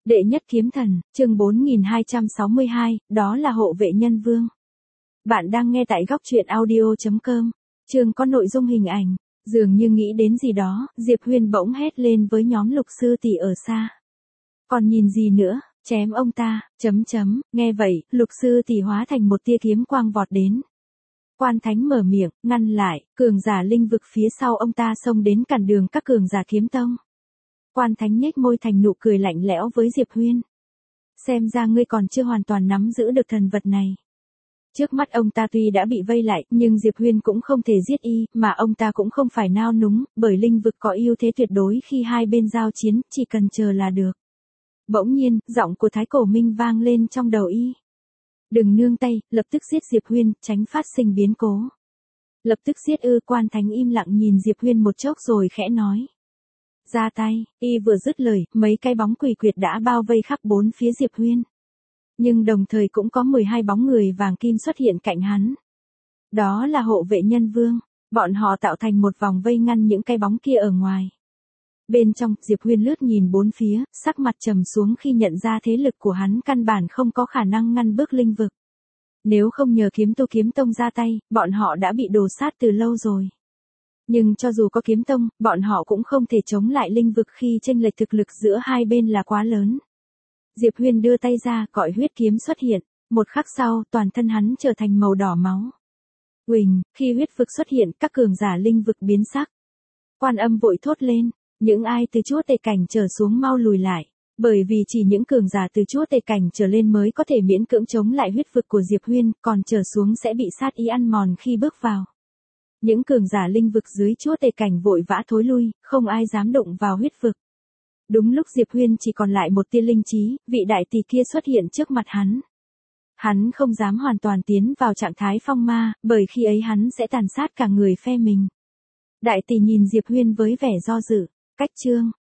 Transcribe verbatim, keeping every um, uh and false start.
Đệ nhất kiếm thần, chương bốn nghìn hai trăm sáu mươi hai, đó là hộ vệ nhân vương. Bạn đang nghe tại góc truyện audio chấm com. Chương có nội dung hình ảnh. Dường như nghĩ đến gì đó, Diệp Huyên bỗng hét lên với nhóm Lục sư tỷ ở xa. Còn nhìn gì nữa, chém ông ta, chấm chấm, nghe vậy, Lục sư tỷ hóa thành một tia kiếm quang vọt đến. Quan Thánh mở miệng, ngăn lại, cường giả linh vực phía sau ông ta xông đến cản đường các cường giả kiếm tông. Quan Thánh nhếch môi thành nụ cười lạnh lẽo với Diệp Huyên. Xem ra ngươi còn chưa hoàn toàn nắm giữ được thần vật này. Trước mắt ông ta tuy đã bị vây lại, nhưng Diệp Huyên cũng không thể giết y, mà ông ta cũng không phải nao núng, bởi linh vực có ưu thế tuyệt đối khi hai bên giao chiến, chỉ cần chờ là được. Bỗng nhiên, giọng của Thái Cổ Minh vang lên trong đầu y. Đừng nương tay, lập tức giết Diệp Huyên, tránh phát sinh biến cố. Lập tức giết ư? Quan Thánh im lặng nhìn Diệp Huyên một chốc rồi khẽ nói. Ra tay, y vừa dứt lời, mấy cái bóng quỷ quyệt đã bao vây khắp bốn phía Diệp Huyên. Nhưng đồng thời cũng có mười hai bóng người vàng kim xuất hiện cạnh hắn. Đó là hộ vệ nhân vương, bọn họ tạo thành một vòng vây ngăn những cái bóng kia ở ngoài. Bên trong, Diệp Huyên lướt nhìn bốn phía, sắc mặt trầm xuống khi nhận ra thế lực của hắn căn bản không có khả năng ngăn bước linh vực. Nếu không nhờ Kiếm Tu Kiếm Tông ra tay, bọn họ đã bị đổ sát từ lâu rồi. Nhưng cho dù có kiếm tông, bọn họ cũng không thể chống lại linh vực khi chênh lệch thực lực giữa hai bên là quá lớn. Diệp Huyên đưa tay ra, gọi huyết kiếm xuất hiện. Một khắc sau, toàn thân hắn trở thành màu đỏ máu. Uỳnh, khi huyết vực xuất hiện, các cường giả linh vực biến sắc. Quan Âm vội thốt lên, những ai từ chúa tể cảnh trở xuống mau lùi lại. Bởi vì chỉ những cường giả từ chúa tể cảnh trở lên mới có thể miễn cưỡng chống lại huyết vực của Diệp Huyên, còn trở xuống sẽ bị sát ý ăn mòn khi bước vào. Những cường giả linh vực dưới chúa tể cảnh vội vã thối lui, không ai dám động vào huyết vực. Đúng lúc Diệp Huyên chỉ còn lại một tia linh trí, vị đại tỷ kia xuất hiện trước mặt hắn. Hắn không dám hoàn toàn tiến vào trạng thái phong ma, bởi khi ấy hắn sẽ tàn sát cả người phe mình. Đại tỷ nhìn Diệp Huyên với vẻ do dự, cách chương,